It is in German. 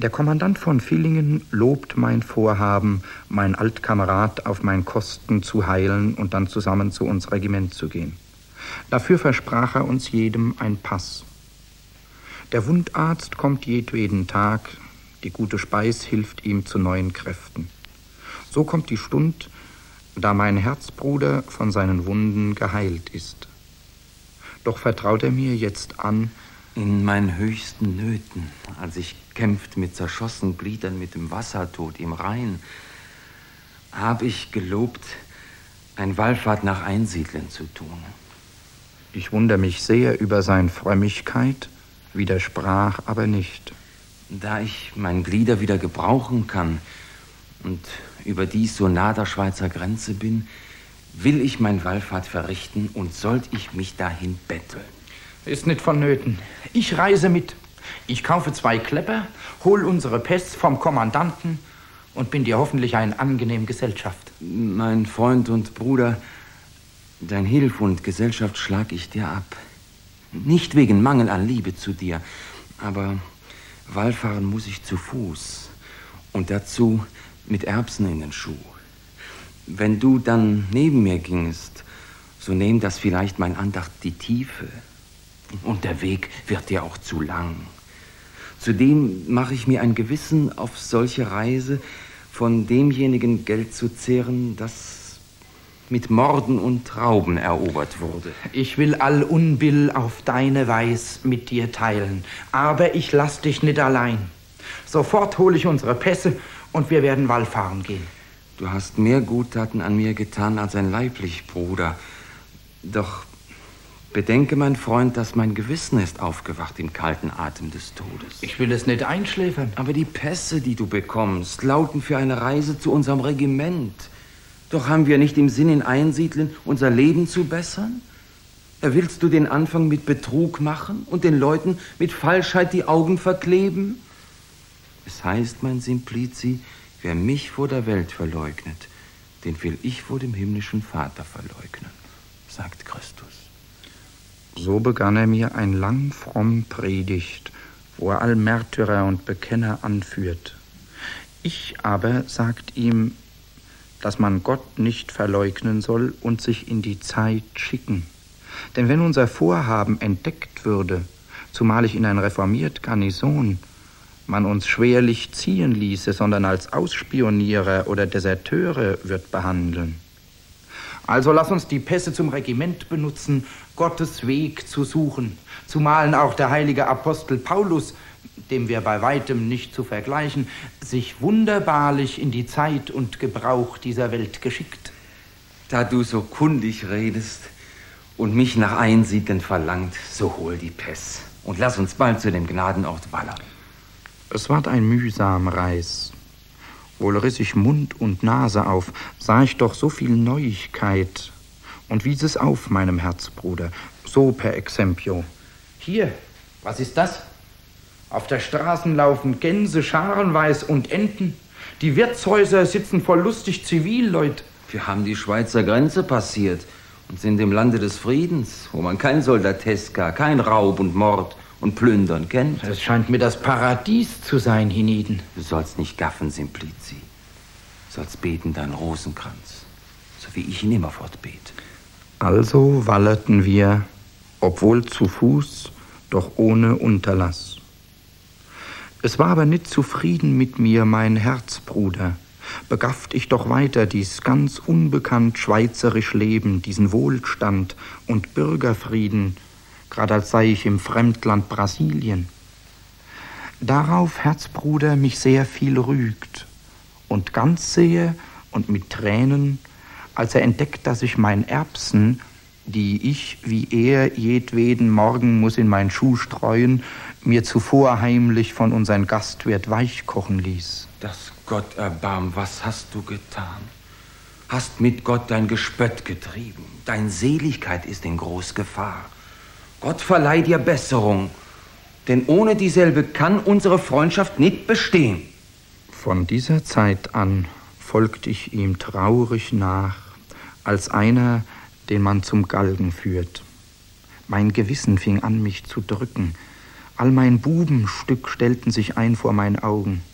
Der Kommandant von Villingen lobt mein Vorhaben, mein Altkamerad auf mein Kosten zu heilen und dann zusammen zu uns Regiment zu gehen. Dafür versprach er uns jedem ein Pass. Der Wundarzt kommt jedweden Tag, die gute Speis hilft ihm zu neuen Kräften. So kommt die Stund, da mein Herzbruder von seinen Wunden geheilt ist. Doch vertraut er mir jetzt an, in meinen höchsten Nöten, als ich kämpft mit zerschossenen Gliedern mit dem Wassertod im Rhein, hab ich gelobt, ein Wallfahrt nach Einsiedlen zu tun. Ich wundere mich sehr über sein Frömmigkeit, widersprach aber nicht. Da ich mein Glieder wieder gebrauchen kann und überdies so nah der Schweizer Grenze bin, will ich mein Wallfahrt verrichten und sollt ich mich dahin betteln. Ist nicht vonnöten. Ich reise mit. Ich kaufe 2 Klepper, hol unsere Pässe vom Kommandanten und bin dir hoffentlich eine angenehme Gesellschaft. Mein Freund und Bruder, dein Hilf und Gesellschaft schlag ich dir ab. Nicht wegen Mangel an Liebe zu dir, aber wallfahren muss ich zu Fuß und dazu mit Erbsen in den Schuh. Wenn du dann neben mir gingest, so nehm das vielleicht mein Andacht die Tiefe. Und der Weg wird dir auch zu lang. Zudem mache ich mir ein Gewissen, auf solche Reise von demjenigen Geld zu zehren, das mit Morden und Rauben erobert wurde. Ich will all Unbill auf deine Weis mit dir teilen, aber ich lass dich nicht allein. Sofort hole ich unsere Pässe und wir werden wallfahren gehen. Du hast mehr Guttaten an mir getan als ein leiblich Bruder. Doch bedenke, mein Freund, dass mein Gewissen ist aufgewacht im kalten Atem des Todes. Ich will es nicht einschläfern. Aber die Pässe, die du bekommst, lauten für eine Reise zu unserem Regiment. Doch haben wir nicht im Sinn, in Einsiedlen unser Leben zu bessern? Willst du den Anfang mit Betrug machen und den Leuten mit Falschheit die Augen verkleben? Es heißt, mein Simplici, wer mich vor der Welt verleugnet, den will ich vor dem himmlischen Vater verleugnen, sagt Christus. So begann er mir ein lang fromm Predigt, wo er all Märtyrer und Bekenner anführt. Ich aber sagt ihm, dass man Gott nicht verleugnen soll und sich in die Zeit schicken. Denn wenn unser Vorhaben entdeckt würde, zumal ich in ein reformiert Garnison, man uns schwerlich ziehen ließe, sondern als Ausspionierer oder Deserteure wird behandeln. Also lass uns die Pässe zum Regiment benutzen, Gottes Weg zu suchen, zumalen auch der heilige Apostel Paulus, dem wir bei weitem nicht zu vergleichen, sich wunderbarlich in die Zeit und Gebrauch dieser Welt geschickt. Da du so kundig redest und mich nach Einsiedeln verlangt, so hol die Pässe und lass uns bald zu dem Gnadenort wallern. Es ward ein mühsam Reis. Wohl riss ich Mund und Nase auf, sah ich doch so viel Neuigkeit und wies es auf meinem Herzbruder, so per Exempio. Hier, was ist das? Auf der Straßen laufen Gänse scharenweis und Enten. Die Wirtshäuser sitzen voll lustig Zivilleut. Wir haben die Schweizer Grenze passiert und sind im Lande des Friedens, wo man kein Soldateska, kein Raub und Mord und Plündern kennt. Es scheint mir das Paradies zu sein hienieden. Du sollst nicht gaffen, Simplici. Du sollst beten deinen Rosenkranz, so wie ich ihn immerfort bete. Also wallerten wir, obwohl zu Fuß, doch ohne Unterlass. Es war aber nicht zufrieden mit mir, mein Herzbruder. Begafft ich doch weiter dies ganz unbekannt schweizerisch Leben, diesen Wohlstand und Bürgerfrieden, grad als sei ich im Fremdland Brasilien. Darauf, Herzbruder, mich sehr viel rügt und ganz sehe und mit Tränen, als er entdeckt, dass ich mein Erbsen, die ich, wie er, jedweden Morgen muss in mein Schuh streuen, mir zuvor heimlich von unseren Gastwirt weichkochen ließ. Das Gott erbarm, was hast du getan? Hast mit Gott dein Gespött getrieben. Dein Seligkeit ist in groß Gefahr. Gott verleih dir Besserung, denn ohne dieselbe kann unsere Freundschaft nicht bestehen. Von dieser Zeit an folgte ich ihm traurig nach, als einer, den man zum Galgen führt. Mein Gewissen fing an, mich zu drücken, All mein Bubenstück stellten sich ein vor mein Augen.